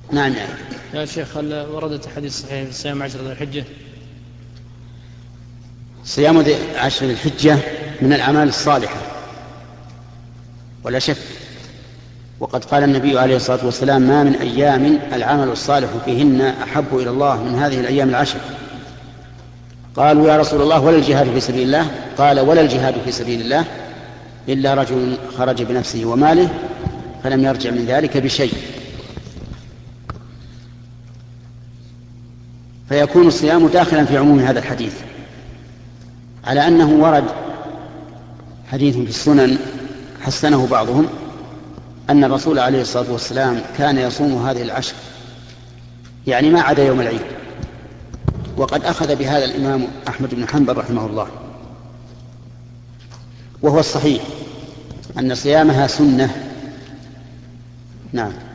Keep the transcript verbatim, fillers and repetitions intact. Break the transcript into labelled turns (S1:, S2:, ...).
S1: نعم يعني.
S2: يا شيخ، هل وردت حديث صحيح في صيام عشر ذي الحجة؟
S1: صيام عشر ذي الحجة من الأعمال الصالحة ولا شك، وقد قال النبي عليه الصلاة والسلام: ما من أيام العمل الصالح فيهن أحب إلى الله من هذه الأيام العشر. قالوا: يا رسول الله ولا الجهاد في سبيل الله؟ قال: ولا الجهاد في سبيل الله إلا رجل خرج بنفسه وماله فلم يرجع من ذلك بشيء. فيكون الصيام داخلا في عموم هذا الحديث، على أنه ورد حديث في السنن حسنه بعضهم أن الرسول عليه الصلاة والسلام كان يصوم هذه العشر، يعني ما عدا يوم العيد. وقد أخذ بهذا الإمام أحمد بن حنبل رحمه الله، وهو الصحيح أن صيامها سنة. نعم.